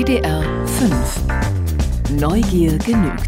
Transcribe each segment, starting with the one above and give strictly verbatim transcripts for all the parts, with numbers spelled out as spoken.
W D R fünf. Neugier genügt.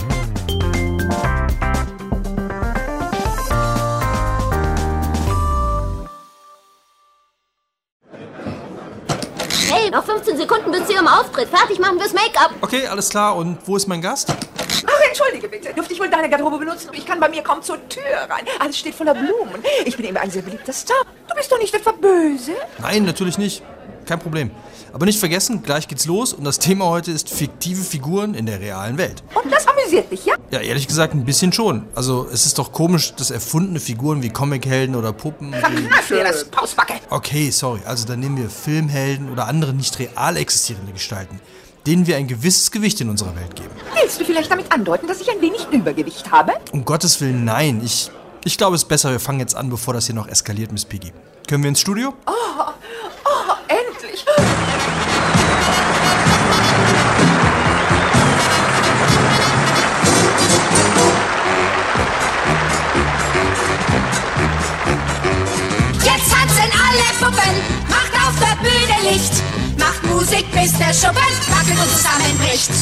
Hey, noch fünfzehn Sekunden bis zu Ihrem Auftritt. Fertig machen wir's Make-up. Okay, alles klar. Und wo ist mein Gast? Ach, entschuldige bitte. Dürfte ich wohl deine Garderobe benutzen? Ich kann bei mir kaum zur Tür rein. Alles steht voller Blumen. Ich bin eben ein sehr beliebter Star. Du bist doch nicht etwa böse? Nein, natürlich nicht. Kein Problem. Aber nicht vergessen, gleich geht's los und das Thema heute ist fiktive Figuren in der realen Welt. Und das amüsiert dich, ja? Ja, ehrlich gesagt ein bisschen schon. Also es ist doch komisch, dass erfundene Figuren wie Comichelden oder Puppen... Verkneif dir das, Pausbacke! Okay, sorry. Also dann nehmen wir Filmhelden oder andere nicht real existierende Gestalten, denen wir ein gewisses Gewicht in unserer Welt geben. Willst du vielleicht damit andeuten, dass ich ein wenig Übergewicht habe? Um Gottes Willen, nein. Ich, ich glaube, es ist besser, wir fangen jetzt an, bevor das hier noch eskaliert, Miss Piggy. Können wir ins Studio? Oh, oh, endlich! Jetzt tanzen alle Puppen, macht auf der Bühne Licht, macht Musik, bis der Schuppen wackelt und zusammenbricht.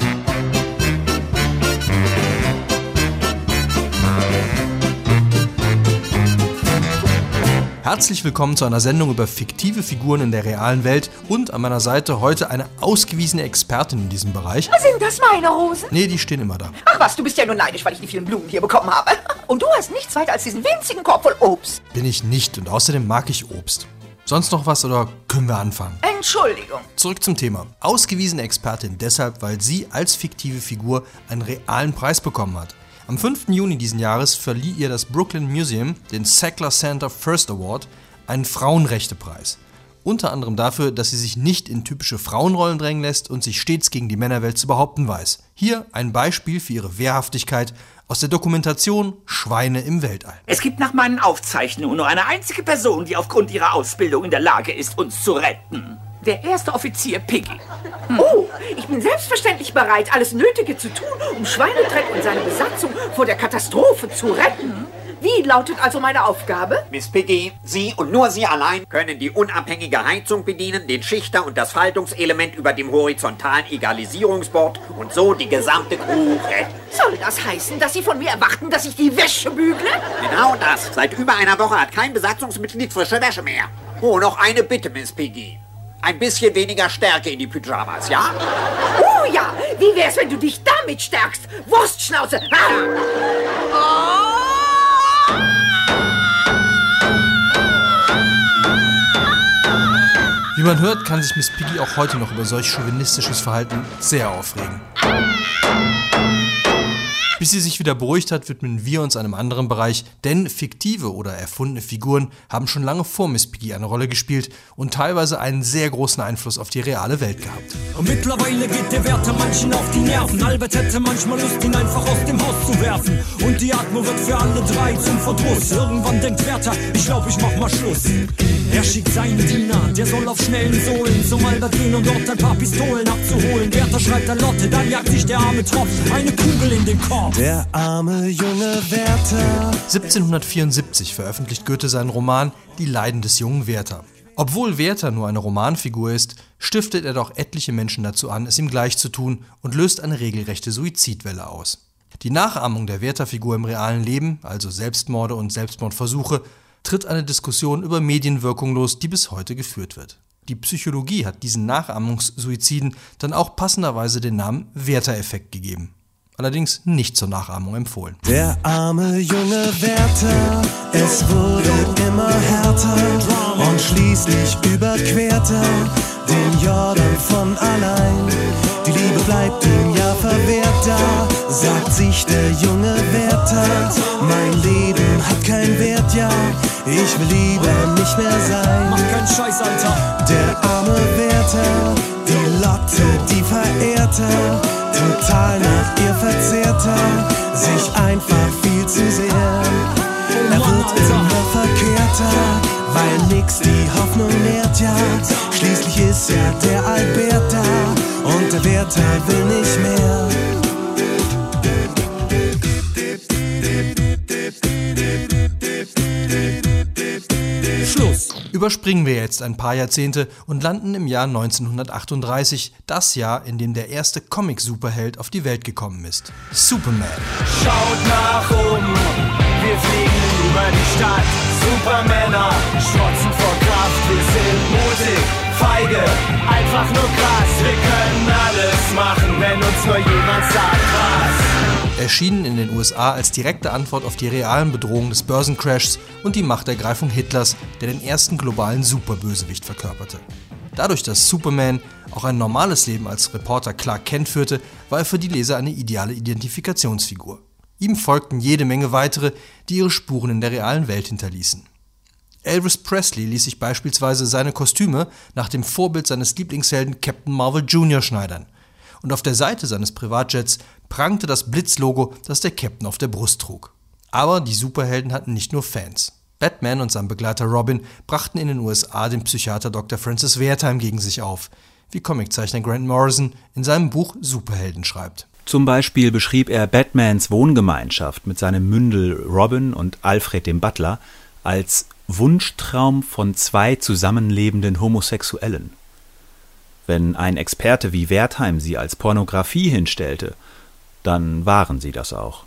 Herzlich willkommen zu einer Sendung über fiktive Figuren in der realen Welt und an meiner Seite heute eine ausgewiesene Expertin in diesem Bereich. Sind das meine Hosen? Nee, die stehen immer da. Ach was, du bist ja nur neidisch, weil ich die vielen Blumen hier bekommen habe. Und du hast nichts weiter als diesen winzigen Korb voll Obst. Bin ich nicht und außerdem mag ich Obst. Sonst noch was oder können wir anfangen? Entschuldigung. Zurück zum Thema. Ausgewiesene Expertin deshalb, weil sie als fiktive Figur einen realen Preis bekommen hat. Am fünften Juni diesen Jahres verlieh ihr das Brooklyn Museum den Sackler Center First Award, einen Frauenrechtepreis. Unter anderem dafür, dass sie sich nicht in typische Frauenrollen drängen lässt und sich stets gegen die Männerwelt zu behaupten weiß. Hier ein Beispiel für ihre Wehrhaftigkeit aus der Dokumentation Schweine im Weltall. Es gibt nach meinen Aufzeichnungen nur eine einzige Person, die aufgrund ihrer Ausbildung in der Lage ist, uns zu retten. Der erste Offizier Piggy. Oh, ich bin selbstverständlich bereit, alles Nötige zu tun, um Schweinetreck und seine Besatzung vor der Katastrophe zu retten. Wie lautet also meine Aufgabe? Miss Piggy, Sie und nur Sie allein können die unabhängige Heizung bedienen, den Schichter und das Faltungselement über dem horizontalen Egalisierungsboard und so die gesamte Crew retten. Soll das heißen, dass Sie von mir erwarten, dass ich die Wäsche bügle? Genau das. Seit über einer Woche hat kein Besatzungsmitglied frische Wäsche mehr. Oh, noch eine Bitte, Miss Piggy. Ein bisschen weniger Stärke in die Pyjamas, ja? Oh ja, wie wär's, wenn du dich damit stärkst? Wurstschnauze! Ah! Wie man hört, kann sich Miss Piggy auch heute noch über solch chauvinistisches Verhalten sehr aufregen. Bis sie sich wieder beruhigt hat, widmen wir uns einem anderen Bereich, denn fiktive oder erfundene Figuren haben schon lange vor Miss Piggy eine Rolle gespielt und teilweise einen sehr großen Einfluss auf die reale Welt gehabt. Und mittlerweile geht der Wärter manchen auf die Nerven. Albert hätte manchmal Lust, ihn einfach aus dem Haus zu werfen. Und die Atmo wird für alle drei zum Verdruss. Irgendwann denkt Wärter, ich glaub, ich mach mal Schluss. Er schickt seinen Diener, der soll auf schnellen Sohlen zum Albert gehen und dort ein paar Pistolen abzuholen. Wärter schreibt an Lotte, dann jagt sich der arme Tropf eine Kugel in den Korb. Der arme junge Wärter. siebzehnhundertvierundsiebzig veröffentlicht Goethe seinen Roman Die Leiden des jungen Werther. Obwohl Werther nur eine Romanfigur ist, stiftet er doch etliche Menschen dazu an, es ihm gleich zu tun und löst eine regelrechte Suizidwelle aus. Die Nachahmung der Werther-Figur im realen Leben, also Selbstmorde und Selbstmordversuche, tritt eine Diskussion über Medienwirkung los, die bis heute geführt wird. Die Psychologie hat diesen Nachahmungssuiziden dann auch passenderweise den Namen Werther-Effekt gegeben. Allerdings nicht zur Nachahmung empfohlen. Der arme junge Wärter, es wurde immer härter und schließlich überquert er den Jordan von allein. Die Liebe bleibt ihm ja verwehrt, da sagt sich der junge Wärter, mein Leben hat keinen Wert, ja, ich will lieber nicht mehr sein. Mach keinen Scheiß, Alter. Der arme Wärter, die Lotte, die verehrt er, total nach ihr verzehrter, sich einfach viel zu sehr. Er wird immer verkehrter, weil nix die Hoffnung nährt, ja. Schließlich ist ja der Albert da und der Wärter will nicht mehr. Schluss. Über Überspringen wir jetzt ein paar Jahrzehnte und landen im Jahr neunzehnhundertachtunddreißig, das Jahr, in dem der erste Comic-Superheld auf die Welt gekommen ist: Superman. Schaut nach oben, wir fliegen über die Stadt. Supermänner strotzen vor Kraft, wir sind mutig, feige, einfach nur krass. Wir können alles machen, wenn uns nur jemand sagt, was. Erschienen in den U S A als direkte Antwort auf die realen Bedrohungen des Börsencrashs und die Machtergreifung Hitlers, der den ersten globalen Superbösewicht verkörperte. Dadurch, dass Superman auch ein normales Leben als Reporter Clark Kent führte, war er für die Leser eine ideale Identifikationsfigur. Ihm folgten jede Menge weitere, die ihre Spuren in der realen Welt hinterließen. Elvis Presley ließ sich beispielsweise seine Kostüme nach dem Vorbild seines Lieblingshelden Captain Marvel Junior schneidern. Und auf der Seite seines Privatjets prangte das Blitzlogo, das der Captain auf der Brust trug. Aber die Superhelden hatten nicht nur Fans. Batman und sein Begleiter Robin brachten in den U S A den Psychiater Doktor Francis Wertheim gegen sich auf, wie Comiczeichner Grant Morrison in seinem Buch Superhelden schreibt. Zum Beispiel beschrieb er Batmans Wohngemeinschaft mit seinem Mündel Robin und Alfred dem Butler als Wunschtraum von zwei zusammenlebenden Homosexuellen. Wenn ein Experte wie Wertheim sie als Pornografie hinstellte, dann waren sie das auch.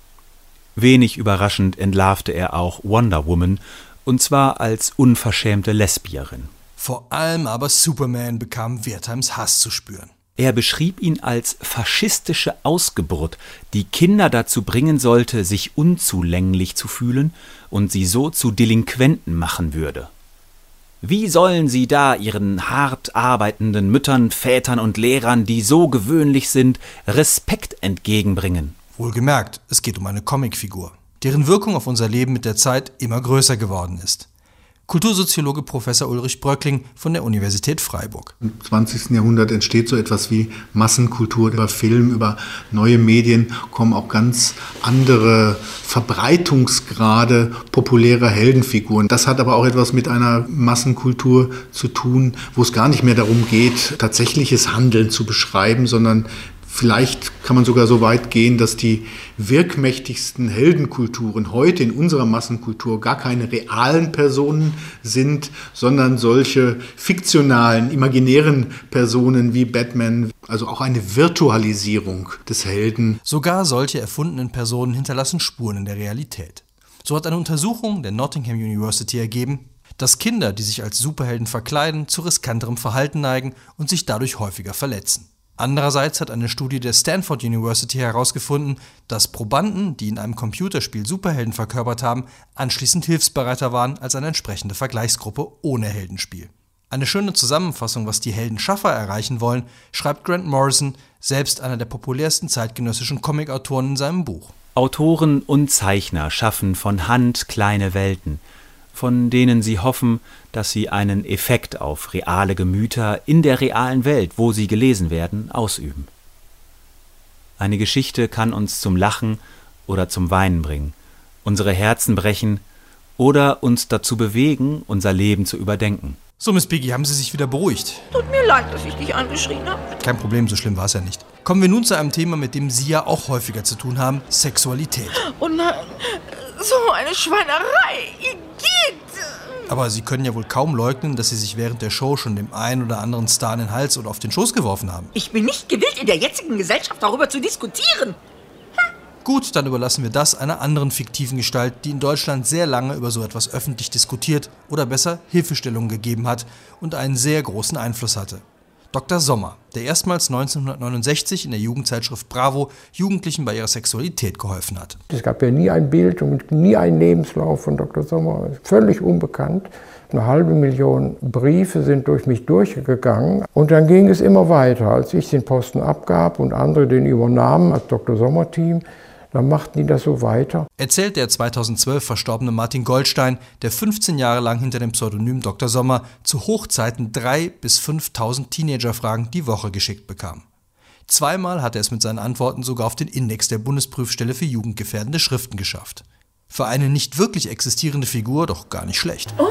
Wenig überraschend entlarvte er auch Wonder Woman, und zwar als unverschämte Lesbierin. Vor allem aber Superman bekam Wertheims Hass zu spüren. Er beschrieb ihn als faschistische Ausgeburt, die Kinder dazu bringen sollte, sich unzulänglich zu fühlen und sie so zu Delinquenten machen würde. Wie sollen sie da ihren hart arbeitenden Müttern, Vätern und Lehrern, die so gewöhnlich sind, Respekt entgegenbringen? Wohlgemerkt, es geht um eine Comicfigur, deren Wirkung auf unser Leben mit der Zeit immer größer geworden ist. Kultursoziologe Professor Ulrich Bröckling von der Universität Freiburg. Im zwanzigsten Jahrhundert entsteht so etwas wie Massenkultur. Über Film, über neue Medien kommen auch ganz andere Verbreitungsgrade populärer Heldenfiguren. Das hat aber auch etwas mit einer Massenkultur zu tun, wo es gar nicht mehr darum geht, tatsächliches Handeln zu beschreiben, sondern vielleicht kann man sogar so weit gehen, dass die wirkmächtigsten Heldenkulturen heute in unserer Massenkultur gar keine realen Personen sind, sondern solche fiktionalen, imaginären Personen wie Batman, also auch eine Virtualisierung des Helden. Sogar solche erfundenen Personen hinterlassen Spuren in der Realität. So hat eine Untersuchung der Nottingham University ergeben, dass Kinder, die sich als Superhelden verkleiden, zu riskanterem Verhalten neigen und sich dadurch häufiger verletzen. Andererseits hat eine Studie der Stanford University herausgefunden, dass Probanden, die in einem Computerspiel Superhelden verkörpert haben, anschließend hilfsbereiter waren als eine entsprechende Vergleichsgruppe ohne Heldenspiel. Eine schöne Zusammenfassung, was die Heldenschaffer erreichen wollen, schreibt Grant Morrison, selbst einer der populärsten zeitgenössischen Comicautoren, in seinem Buch. Autoren und Zeichner schaffen von Hand kleine Welten, von denen sie hoffen, dass sie einen Effekt auf reale Gemüter in der realen Welt, wo sie gelesen werden, ausüben. Eine Geschichte kann uns zum Lachen oder zum Weinen bringen, unsere Herzen brechen oder uns dazu bewegen, unser Leben zu überdenken. So, Miss Piggy, haben Sie sich wieder beruhigt? Tut mir leid, dass ich dich angeschrien habe. Kein Problem, so schlimm war es ja nicht. Kommen wir nun zu einem Thema, mit dem Sie ja auch häufiger zu tun haben: Sexualität. Oh nein, so eine Schweinerei. Igitt. Aber Sie können ja wohl kaum leugnen, dass Sie sich während der Show schon dem einen oder anderen Star in den Hals oder auf den Schoß geworfen haben. Ich bin nicht gewillt, in der jetzigen Gesellschaft darüber zu diskutieren. Gut, dann überlassen wir das einer anderen fiktiven Gestalt, die in Deutschland sehr lange über so etwas öffentlich diskutiert oder besser Hilfestellungen gegeben hat und einen sehr großen Einfluss hatte. Doktor Sommer, der erstmals neunzehnhundertneunundsechzig in der Jugendzeitschrift Bravo Jugendlichen bei ihrer Sexualität geholfen hat. Es gab ja nie ein Bild und nie einen Lebenslauf von Doktor Sommer, völlig unbekannt. Eine halbe Million Briefe sind durch mich durchgegangen und dann ging es immer weiter. Als ich den Posten abgab und andere den übernahmen als Doktor Sommer-Team, dann machten die das so weiter. Erzählt der zweitausendzwölf verstorbene Martin Goldstein, der fünfzehn Jahre lang hinter dem Pseudonym Doktor Sommer zu Hochzeiten dreitausend bis fünftausend Teenagerfragen die Woche geschickt bekam. Zweimal hat er es mit seinen Antworten sogar auf den Index der Bundesprüfstelle für jugendgefährdende Schriften geschafft. Für eine nicht wirklich existierende Figur doch gar nicht schlecht. Oh.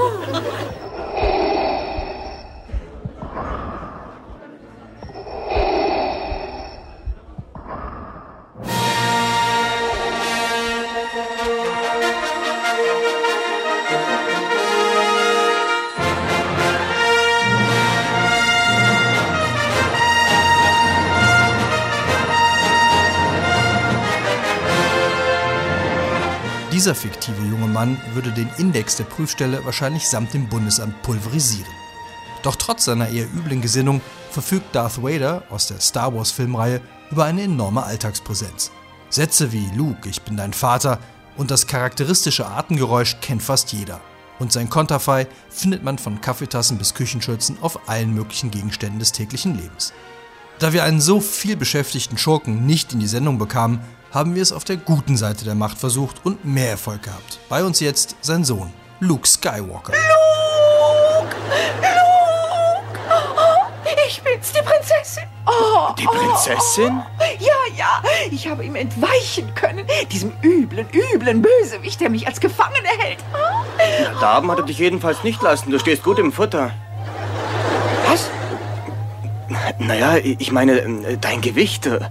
Dieser fiktive junge Mann würde den Index der Prüfstelle wahrscheinlich samt dem Bundesamt pulverisieren. Doch trotz seiner eher üblen Gesinnung verfügt Darth Vader aus der Star Wars Filmreihe über eine enorme Alltagspräsenz. Sätze wie Luke, ich bin dein Vater und das charakteristische Atemgeräusch kennt fast jeder. Und sein Konterfei findet man von Kaffeetassen bis Küchenschürzen auf allen möglichen Gegenständen des täglichen Lebens. Da wir einen so viel beschäftigten Schurken nicht in die Sendung bekamen, haben wir es auf der guten Seite der Macht versucht und mehr Erfolg gehabt. Bei uns jetzt sein Sohn, Luke Skywalker. Luke! Luke! Oh, ich bin's, die Prinzessin. Oh, die Prinzessin? Oh, ja, ja, ich habe ihm entweichen können, diesem üblen, üblen Bösewicht, der mich als Gefangene hält. Na, Darben hat er dich jedenfalls nicht lassen. Du stehst gut im Futter. Was? Naja, ich meine, dein Gewicht. Hör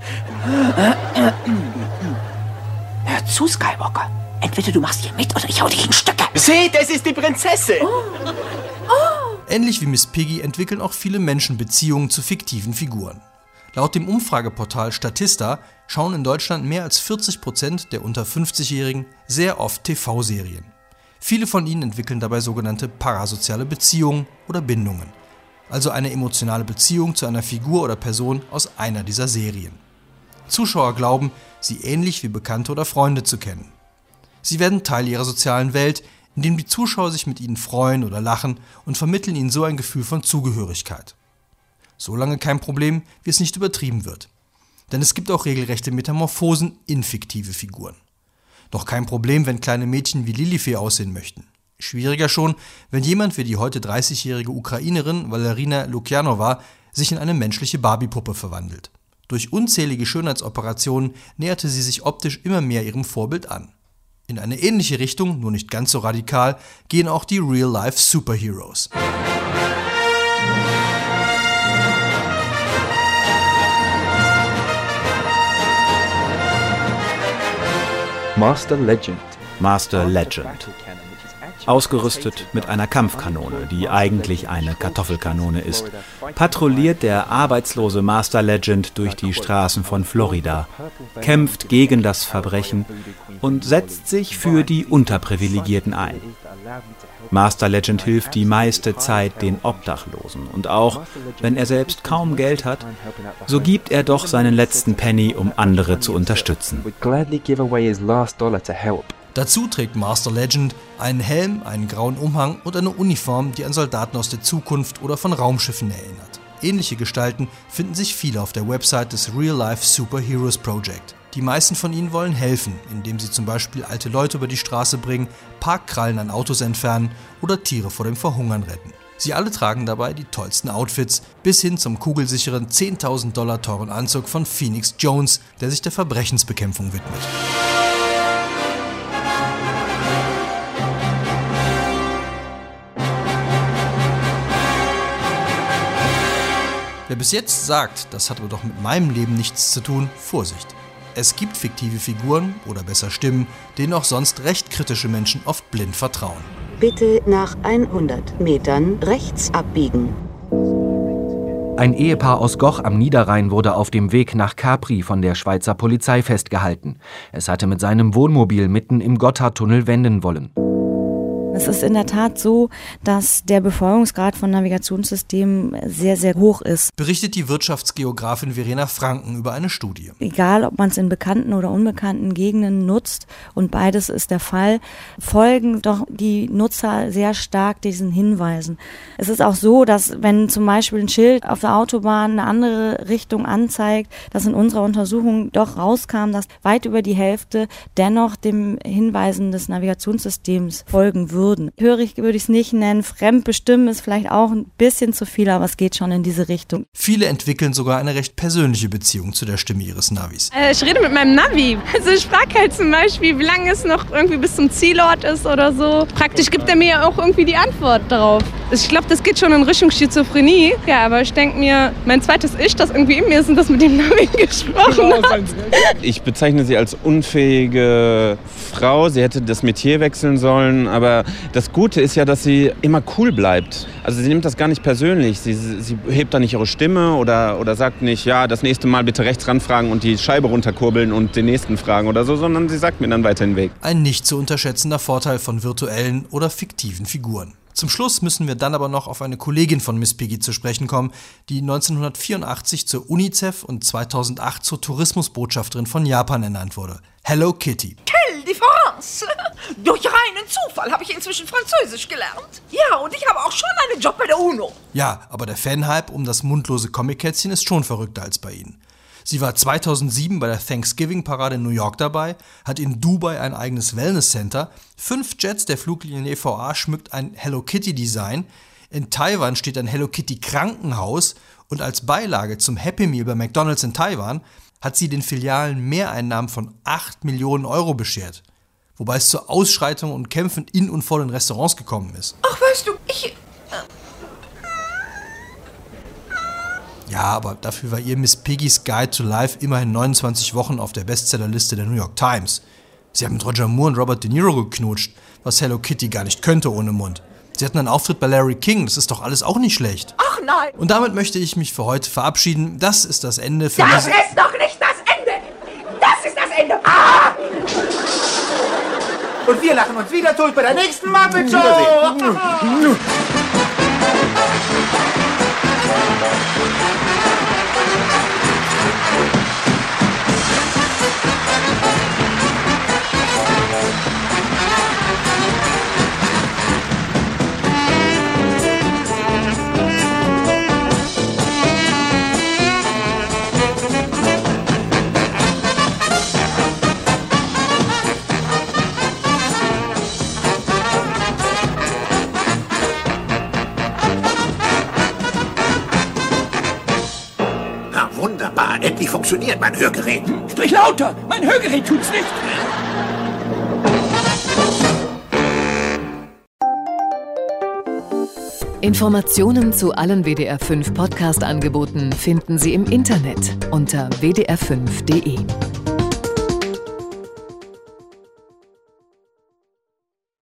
zu, Skywalker. Entweder du machst hier mit oder ich hau dich in Stücke. Seht, es ist die Prinzessin. Oh. Oh. Ähnlich wie Miss Piggy entwickeln auch viele Menschen Beziehungen zu fiktiven Figuren. Laut dem Umfrageportal Statista schauen in Deutschland mehr als vierzig Prozent der unter fünfzigjährigen sehr oft T V-Serien. Viele von ihnen entwickeln dabei sogenannte parasoziale Beziehungen oder Bindungen, also eine emotionale Beziehung zu einer Figur oder Person aus einer dieser Serien. Zuschauer glauben, sie ähnlich wie Bekannte oder Freunde zu kennen. Sie werden Teil ihrer sozialen Welt, indem die Zuschauer sich mit ihnen freuen oder lachen und vermitteln ihnen so ein Gefühl von Zugehörigkeit. Solange kein Problem, wie es nicht übertrieben wird. Denn es gibt auch regelrechte Metamorphosen in fiktive Figuren. Doch kein Problem, wenn kleine Mädchen wie Lilifee aussehen möchten. Schwieriger schon, wenn jemand wie die heute dreißigjährige Ukrainerin Valerina Lukjanova sich in eine menschliche Barbie-Puppe verwandelt. Durch unzählige Schönheitsoperationen näherte sie sich optisch immer mehr ihrem Vorbild an. In eine ähnliche Richtung, nur nicht ganz so radikal, gehen auch die Real-Life-Superheroes. Master Legend. Master Legend. Ausgerüstet mit einer Kampfkanone, die eigentlich eine Kartoffelkanone ist, patrouilliert der arbeitslose Master Legend durch die Straßen von Florida, kämpft gegen das Verbrechen und setzt sich für die Unterprivilegierten ein. Master Legend hilft die meiste Zeit den Obdachlosen und auch, wenn er selbst kaum Geld hat, so gibt er doch seinen letzten Penny, um andere zu unterstützen. Dazu trägt Master Legend einen Helm, einen grauen Umhang und eine Uniform, die an Soldaten aus der Zukunft oder von Raumschiffen erinnert. Ähnliche Gestalten finden sich viele auf der Website des Real Life Superheroes Project. Die meisten von ihnen wollen helfen, indem sie zum Beispiel alte Leute über die Straße bringen, Parkkrallen an Autos entfernen oder Tiere vor dem Verhungern retten. Sie alle tragen dabei die tollsten Outfits, bis hin zum kugelsicheren zehntausend Dollar teuren Anzug von Phoenix Jones, der sich der Verbrechensbekämpfung widmet. Wer bis jetzt sagt, das hat aber doch mit meinem Leben nichts zu tun, Vorsicht. Es gibt fiktive Figuren, oder besser Stimmen, denen auch sonst recht kritische Menschen oft blind vertrauen. Bitte nach hundert Metern rechts abbiegen. Ein Ehepaar aus Goch am Niederrhein wurde auf dem Weg nach Capri von der Schweizer Polizei festgehalten. Es hatte mit seinem Wohnmobil mitten im Gotthardtunnel wenden wollen. Es ist in der Tat so, dass der Befolgungsgrad von Navigationssystemen sehr, sehr hoch ist. Berichtet die Wirtschaftsgeografin Verena Franken über eine Studie. Egal, ob man es in bekannten oder unbekannten Gegenden nutzt, und beides ist der Fall, folgen doch die Nutzer sehr stark diesen Hinweisen. Es ist auch so, dass wenn zum Beispiel ein Schild auf der Autobahn eine andere Richtung anzeigt, dass in unserer Untersuchung doch rauskam, dass weit über die Hälfte dennoch dem Hinweisen des Navigationssystems folgen würde. Hörig würde ich es nicht nennen, fremdbestimmen ist vielleicht auch ein bisschen zu viel, aber es geht schon in diese Richtung. Viele entwickeln sogar eine recht persönliche Beziehung zu der Stimme ihres Navis. Äh, ich rede mit meinem Navi. Also ich frage halt zum Beispiel, wie lange es noch irgendwie bis zum Zielort ist oder so. Praktisch gibt er mir ja auch irgendwie die Antwort darauf. Ich glaube, das geht schon in Richtung Schizophrenie. Ja, aber ich denke mir, mein zweites Ich, das irgendwie in mir ist und das mit dem Navi gesprochen hat. Ich bezeichne sie als unfähige Frau. Sie hätte das Metier wechseln sollen. Aber das Gute ist ja, dass sie immer cool bleibt. Also sie nimmt das gar nicht persönlich. Sie, sie hebt da nicht ihre Stimme oder, oder sagt nicht, ja, das nächste Mal bitte rechts ranfragen und die Scheibe runterkurbeln und den nächsten fragen oder so, sondern sie sagt mir dann weiter den Weg. Ein nicht zu unterschätzender Vorteil von virtuellen oder fiktiven Figuren. Zum Schluss müssen wir dann aber noch auf eine Kollegin von Miss Piggy zu sprechen kommen, die neunzehnhundertvierundachtzig zur UNICEF und zweitausendacht zur Tourismusbotschafterin von Japan ernannt wurde. Hello Kitty. Quelle différence! Durch reinen Zufall habe ich inzwischen Französisch gelernt. Ja, und ich habe auch schon einen Job bei der UNO. Ja, aber der Fanhype um das mundlose Comic-Kätzchen ist schon verrückter als bei Ihnen. Sie war zweitausendsieben bei der Thanksgiving-Parade in New York dabei, hat in Dubai ein eigenes Wellness-Center, fünf Jets der Fluglinie E V A schmückt ein Hello Kitty-Design, in Taiwan steht ein Hello Kitty-Krankenhaus und als Beilage zum Happy Meal bei McDonald's in Taiwan hat sie den Filialen Mehreinnahmen von acht Millionen Euro beschert. Wobei es zu Ausschreitungen und Kämpfen in und vor den Restaurants gekommen ist. Ach, weißt du, ich... Ja, aber dafür war ihr Miss Piggy's Guide to Life immerhin neunundzwanzig Wochen auf der Bestsellerliste der New York Times. Sie hat mit Roger Moore und Robert De Niro geknutscht, was Hello Kitty gar nicht könnte ohne Mund. Sie hatten einen Auftritt bei Larry King, das ist doch alles auch nicht schlecht. Ach nein! Und damit möchte ich mich für heute verabschieden. Das ist das Ende für Das diese... ist doch nicht das Ende! Das ist das Ende! Ah! Und wir lachen uns wieder tot bei der nächsten Muppet Show! Wunderbar, endlich funktioniert mein Hörgerät. Sprich lauter, mein Hörgerät tut's nicht. Informationen zu allen W D R fünf Podcast-Angeboten finden Sie im Internet unter w d r fünf punkt d e.